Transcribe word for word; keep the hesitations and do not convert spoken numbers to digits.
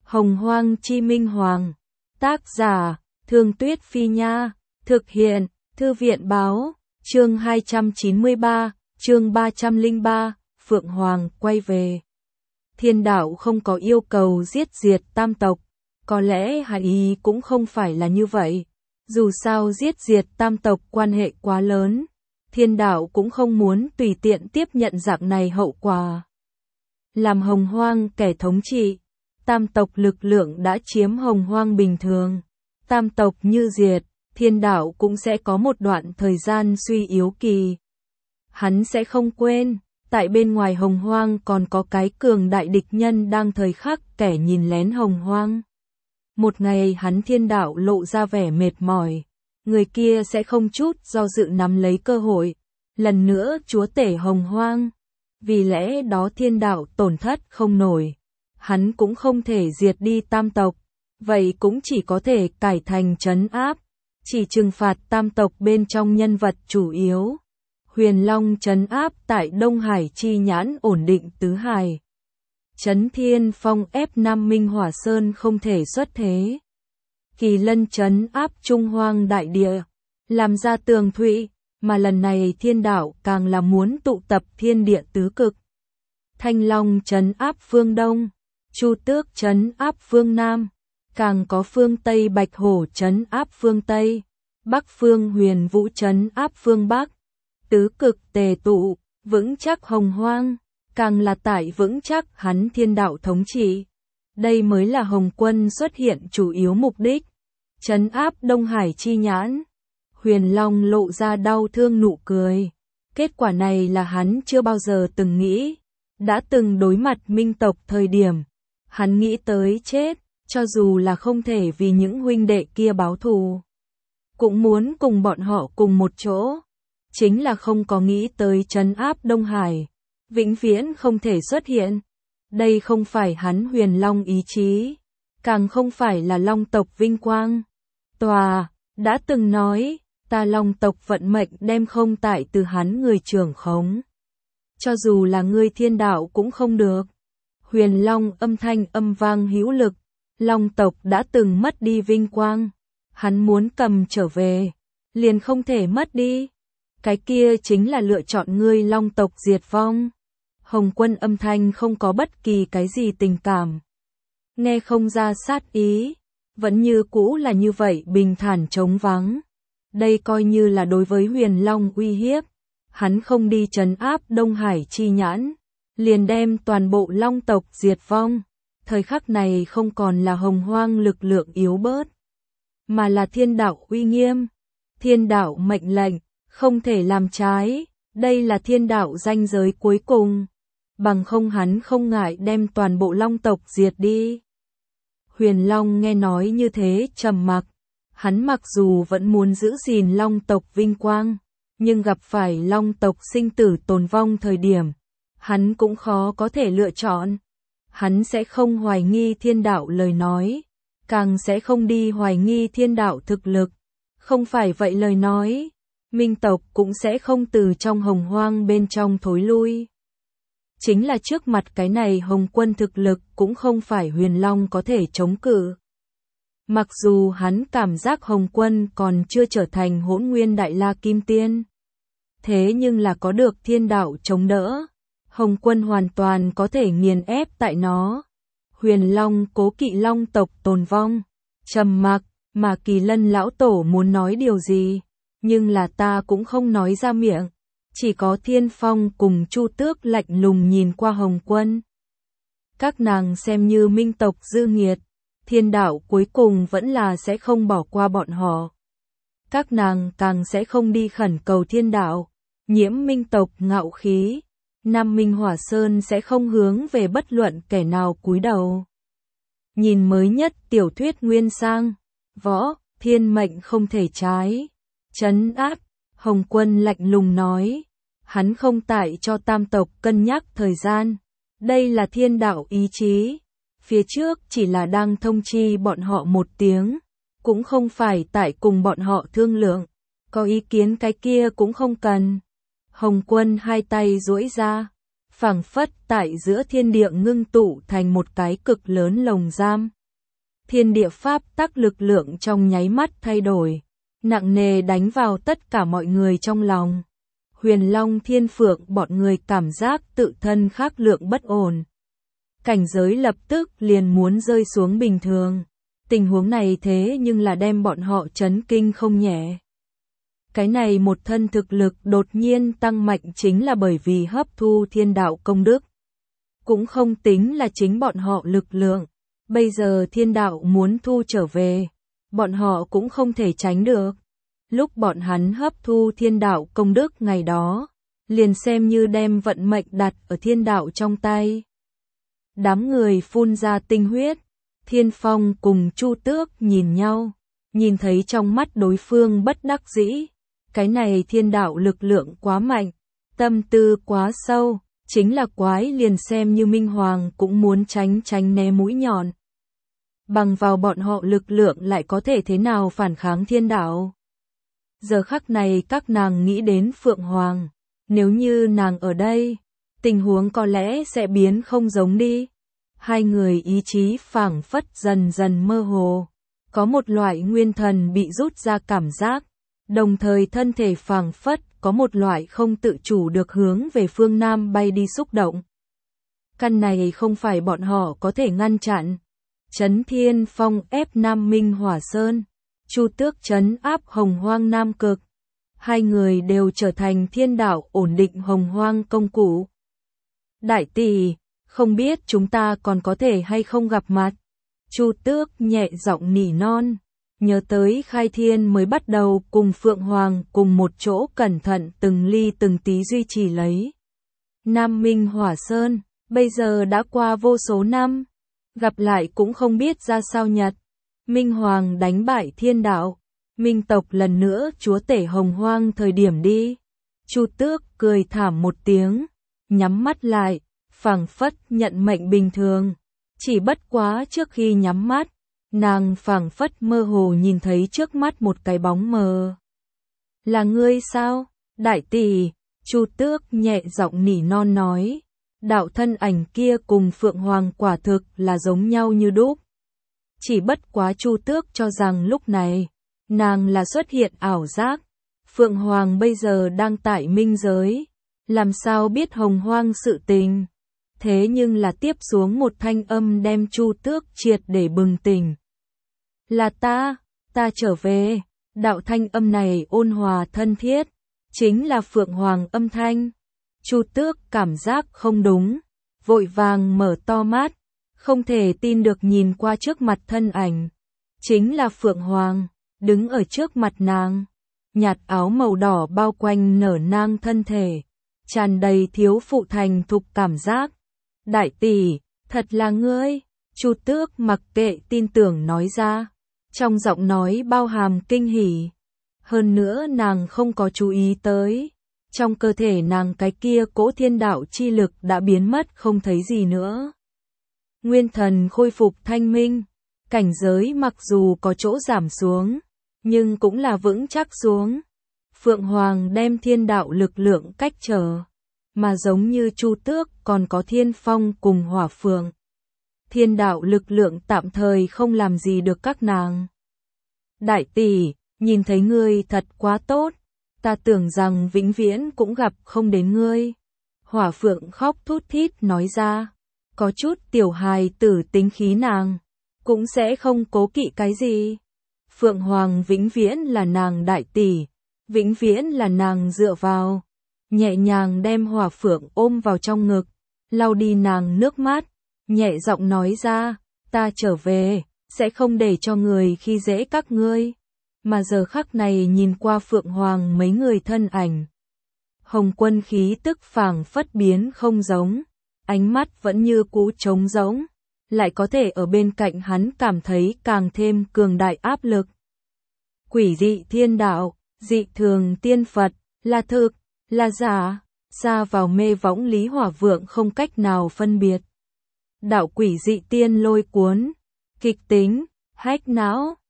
Hồng Hoang Chi Minh Hoàng. Tác giả, Thương Tuyết Phi Nha. Thực hiện, Thư viện Báo. Chương hai trăm chín mươi ba, chương ba trăm lẻ ba, Phượng Hoàng quay về. Thiên đạo không có yêu cầu giết diệt tam tộc. Có lẽ hài ý cũng không phải là như vậy. Dù sao giết diệt tam tộc quan hệ quá lớn. Thiên đạo cũng không muốn tùy tiện tiếp nhận dạng này hậu quả. Làm Hồng Hoang kẻ thống trị, tam tộc lực lượng đã chiếm Hồng Hoang bình thường. Tam tộc như diệt, thiên đạo cũng sẽ có một đoạn thời gian suy yếu kỳ. Hắn sẽ không quên, tại bên ngoài Hồng Hoang còn có cái cường đại địch nhân đang thời khắc kẻ nhìn lén Hồng Hoang. Một ngày hắn thiên đạo lộ ra vẻ mệt mỏi, người kia sẽ không chút do dự nắm lấy cơ hội, lần nữa chúa tể Hồng Hoang. Vì lẽ đó thiên đạo tổn thất không nổi, hắn cũng không thể diệt đi tam tộc, vậy cũng chỉ có thể cải thành trấn áp, chỉ trừng phạt tam tộc bên trong nhân vật chủ yếu. Huyền Long trấn áp tại Đông Hải chi nhãn ổn định tứ hải. Trấn Thiên Phong ép Nam Minh Hỏa Sơn không thể xuất thế. Kỳ Lân trấn áp Trung Hoang đại địa, làm ra tường thụy, mà lần này thiên đạo càng là muốn tụ tập thiên địa tứ cực. Thanh Long trấn áp phương Đông, Chu Tước trấn áp phương Nam, càng có phương Tây Bạch Hổ trấn áp phương Tây, Bắc phương Huyền Vũ trấn áp phương Bắc. Tứ cực tề tụ, vững chắc Hồng Hoang, càng là tại vững chắc hắn thiên đạo thống trị. Đây mới là Hồng Quân xuất hiện chủ yếu mục đích. Trấn áp Đông Hải chi nhãn. Huyền Long lộ ra đau thương nụ cười. Kết quả này là hắn chưa bao giờ từng nghĩ. Đã từng đối mặt minh tộc thời điểm, hắn nghĩ tới chết, cho dù là không thể vì những huynh đệ kia báo thù, cũng muốn cùng bọn họ cùng một chỗ. Chính là không có nghĩ tới trấn áp Đông Hải, vĩnh viễn không thể xuất hiện. Đây không phải hắn Huyền Long ý chí, càng không phải là Long tộc vinh quang. Tòa, đã từng nói, ta Long tộc vận mệnh đem không tại từ hắn người trưởng khống. Cho dù là người thiên đạo cũng không được. Huyền Long âm thanh âm vang hữu lực, Long tộc đã từng mất đi vinh quang. Hắn muốn cầm trở về, liền không thể mất đi. Cái kia chính là lựa chọn ngươi Long tộc diệt vong. Hồng Quân âm thanh không có bất kỳ cái gì tình cảm. Nghe không ra sát ý, vẫn như cũ là như vậy bình thản trống vắng. Đây coi như là đối với Huyền Long uy hiếp. Hắn không đi trấn áp Đông Hải chi nhãn, liền đem toàn bộ Long tộc diệt vong. Thời khắc này không còn là Hồng Hoang lực lượng yếu bớt, mà là thiên đạo uy nghiêm. Thiên đạo mệnh lệnh, không thể làm trái, đây là thiên đạo ranh giới cuối cùng. Bằng không hắn không ngại đem toàn bộ Long tộc diệt đi. Huyền Long nghe nói như thế trầm mặc. Hắn mặc dù vẫn muốn giữ gìn Long tộc vinh quang, nhưng gặp phải Long tộc sinh tử tồn vong thời điểm, hắn cũng khó có thể lựa chọn. Hắn sẽ không hoài nghi thiên đạo lời nói, càng sẽ không đi hoài nghi thiên đạo thực lực. Không phải vậy lời nói, minh tộc cũng sẽ không từ trong Hồng Hoang bên trong thối lui. Chính là trước mặt cái này Hồng Quân thực lực cũng không phải Huyền Long có thể chống cự. Mặc dù hắn cảm giác Hồng Quân còn chưa trở thành Hỗn Nguyên Đại La Kim Tiên, thế nhưng là có được thiên đạo chống đỡ, Hồng Quân hoàn toàn có thể nghiền ép tại nó. Huyền Long cố kỵ Long tộc tồn vong, trầm mặc, mà Kỳ Lân lão tổ muốn nói điều gì, nhưng là ta cũng không nói ra miệng. Chỉ có Thiên Phong cùng Chu Tước lạnh lùng nhìn qua Hồng Quân. Các nàng xem như minh tộc dư nghiệt, thiên đạo cuối cùng vẫn là sẽ không bỏ qua bọn họ. Các nàng càng sẽ không đi khẩn cầu thiên đạo, nhiễm minh tộc ngạo khí. Nam Minh Hỏa Sơn sẽ không hướng về bất luận kẻ nào cúi đầu. Nhìn mới nhất tiểu thuyết Nguyên Sang, võ, thiên mệnh không thể trái. Trấn áp, Hồng Quân lạnh lùng nói. Hắn không tại cho tam tộc cân nhắc thời gian. Đây là thiên đạo ý chí. Phía trước chỉ là đang thông chi bọn họ một tiếng. Cũng không phải tại cùng bọn họ thương lượng. Có ý kiến cái kia cũng không cần. Hồng Quân hai tay duỗi ra, phảng phất tại giữa thiên địa ngưng tụ thành một cái cực lớn lồng giam. thiên địa pháp tắc lực lượng trong nháy mắt thay đổi, nặng nề đánh vào tất cả mọi người trong lòng. Huyền Long Thiên Phượng bọn người cảm giác tự thân khác lượng bất ổn. Cảnh giới lập tức liền muốn rơi xuống bình thường. Tình huống này thế nhưng là đem bọn họ chấn kinh không nhẹ. Cái này một thân thực lực đột nhiên tăng mạnh chính là bởi vì hấp thu thiên đạo công đức. Cũng không tính là chính bọn họ lực lượng. Bây giờ thiên đạo muốn thu trở về, bọn họ cũng không thể tránh được. Lúc bọn hắn hấp thu thiên đạo công đức ngày đó, liền xem như đem vận mệnh đặt ở thiên đạo trong tay. Đám người phun ra tinh huyết, Thiên Phong cùng Chu Tước nhìn nhau, nhìn thấy trong mắt đối phương bất đắc dĩ. Cái này thiên đạo lực lượng quá mạnh, tâm tư quá sâu, chính là quái liền xem như Minh Hoàng cũng muốn tránh tránh né mũi nhọn. Bằng vào bọn họ lực lượng lại có thể thế nào phản kháng thiên đạo. Giờ khắc này các nàng nghĩ đến Phượng Hoàng, nếu như nàng ở đây, tình huống có lẽ sẽ biến không giống đi. Hai người ý chí phảng phất dần dần mơ hồ, có một loại nguyên thần bị rút ra cảm giác, đồng thời thân thể phảng phất có một loại không tự chủ được hướng về phương Nam bay đi xúc động. Căn này không phải bọn họ có thể ngăn chặn. Trấn Thiên Phong ép Nam Minh Hỏa Sơn, Chu Tước trấn áp Hồng Hoang Nam Cực. Hai người đều trở thành thiên đạo ổn định Hồng Hoang công cụ. Đại tỷ, không biết chúng ta còn có thể hay không gặp mặt. Chu Tước nhẹ giọng nỉ non, nhớ tới khai thiên mới bắt đầu cùng Phượng Hoàng cùng một chỗ cẩn thận từng ly từng tí duy trì lấy. Nam Minh Hỏa Sơn, bây giờ đã qua vô số năm, gặp lại cũng không biết ra sao nhật. Minh Hoàng đánh bại thiên đạo, Minh tộc lần nữa chúa tể Hồng Hoang thời điểm đi. Chu Tước cười thảm một tiếng, nhắm mắt lại, phảng phất nhận mệnh bình thường. Chỉ bất quá trước khi nhắm mắt, nàng phảng phất mơ hồ nhìn thấy trước mắt một cái bóng mờ. Là ngươi sao, đại tỷ? Chu Tước nhẹ giọng nỉ non nói. Đạo thân ảnh kia cùng Phượng Hoàng quả thực là giống nhau như đúc. Chỉ bất quá Chu Tước cho rằng lúc này, nàng là xuất hiện ảo giác. Phượng Hoàng bây giờ đang tại minh giới, làm sao biết Hồng Hoang sự tình. Thế nhưng là tiếp xuống một thanh âm đem Chu Tước triệt để bừng tỉnh. Là ta, ta trở về. Đạo thanh âm này ôn hòa thân thiết, chính là Phượng Hoàng âm thanh. Chu Tước cảm giác không đúng, vội vàng mở to mắt, không thể tin được nhìn qua trước mặt thân ảnh. Chính là Phượng Hoàng, đứng ở trước mặt nàng, nhạt áo màu đỏ bao quanh nở nang thân thể, tràn đầy thiếu phụ thành thục cảm giác. Đại tỷ, thật là ngươi? Chu Tước mặc kệ tin tưởng nói ra, trong giọng nói bao hàm kinh hỉ. Hơn nữa nàng không có chú ý tới, trong cơ thể nàng cái kia cỗ thiên đạo chi lực đã biến mất không thấy gì nữa. Nguyên thần khôi phục thanh minh, cảnh giới mặc dù có chỗ giảm xuống, nhưng cũng là vững chắc xuống. Phượng Hoàng đem thiên đạo lực lượng cách trở, mà giống như Chu Tước còn có Thiên Phong cùng Hỏa Phượng. Thiên đạo lực lượng tạm thời không làm gì được các nàng. Đại tỷ, nhìn thấy ngươi thật quá tốt, ta tưởng rằng vĩnh viễn cũng gặp không đến ngươi. Hỏa Phượng khóc thút thít nói ra, có chút tiểu hài tử tính khí nàng, cũng sẽ không cố kỵ cái gì. Phượng Hoàng vĩnh viễn là nàng đại tỷ, vĩnh viễn là nàng dựa vào. Nhẹ nhàng đem Hỏa Phượng ôm vào trong ngực, lau đi nàng nước mắt, nhẹ giọng nói ra, ta trở về, sẽ không để cho người khi dễ các ngươi. Mà giờ khắc này nhìn qua Phượng Hoàng mấy người thân ảnh, Hồng Quân khí tức phảng phất biến không giống, ánh mắt vẫn như cũ trống rỗng, lại có thể ở bên cạnh hắn cảm thấy càng thêm cường đại áp lực. Quỷ dị thiên đạo, dị thường tiên Phật, là thực, là giả, xa vào mê võng Lý Hỏa Vượng không cách nào phân biệt. Đạo quỷ dị tiên lôi cuốn, kịch tính, hách não.